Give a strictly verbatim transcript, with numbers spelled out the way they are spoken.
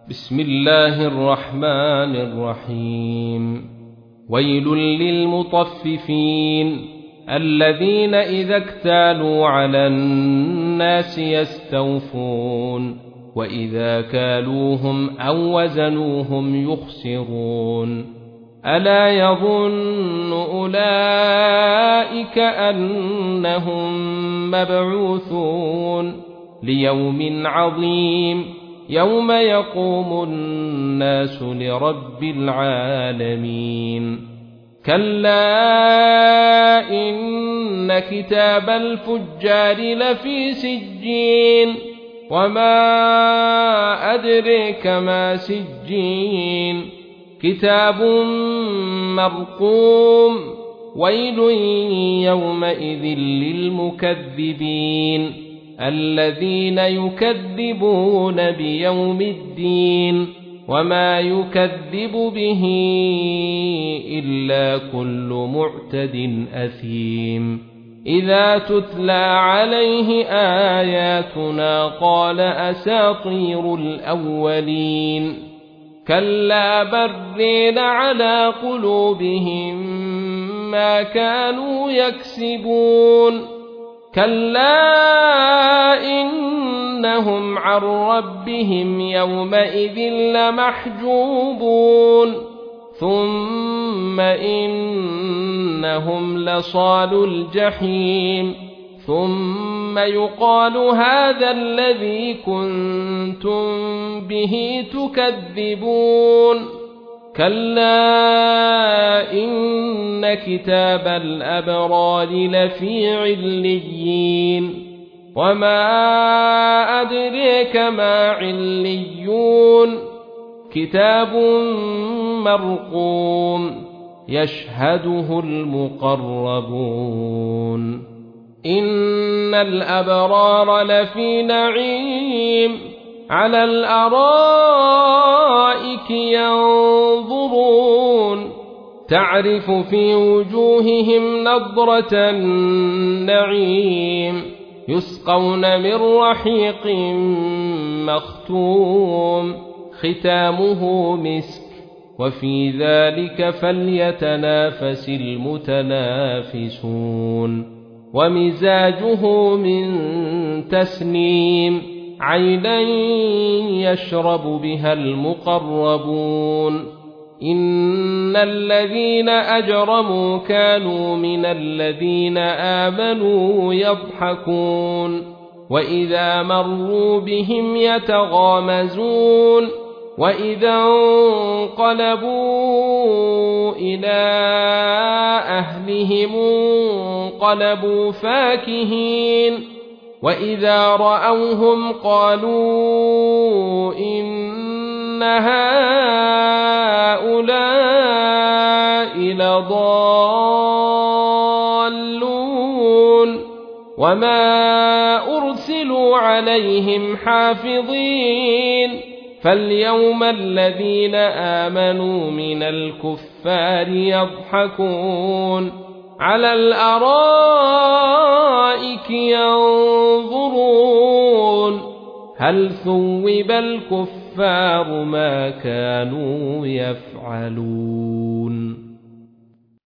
بسم الله الرحمن الرحيم. ويل للمطففين الذين إذا اكتالوا على الناس يستوفون وإذا كالوهم أو وزنوهم يخسرون ألا يظن أولئك أنهم مبعوثون ليوم عظيم يوم يقوم الناس لرب العالمين كلا إن كتاب الفجار لفي سجين وما أدريك ما سجين كتاب مرقوم ويل يومئذ للمكذبين الذين يكذبون بيوم الدين وما يكذب به إلا كل معتد أثيم إذا تتلى عليه آياتنا قال أساطير الأولين كلا برين على قلوبهم ما كانوا يكسبون كلا إنهم عن ربهم يومئذ لمحجوبون ثم إنهم لصالو الجحيم ثم يقال هذا الذي كنتم به تكذبون كلا إن كتاب الأبرار لفي عليين وما أدريك ما عليون كتاب مرقوم يشهده المقربون إن الأبرار لفي نعيم على الأرائك ينظرون تعرف في وجوههم نضرة النعيم يسقون من رحيق مختوم ختامه مسك وفي ذلك فليتنافس المتنافسون ومزاجه من تسنيم عينا يشرب بها المقربون إن الذين أجرموا كانوا من الذين آمنوا يضحكون وإذا مروا بهم يتغامزون وإذا انقلبوا إلى أهلهم انقلبوا فاكهين وإذا رأوهم قالوا إن هؤلاء لضالون وما أرسلوا عليهم حافظين فاليوم الذين آمنوا من الكفار يضحكون على الأرائك ينظرون هل ثوب الكفار ما كانوا يفعلون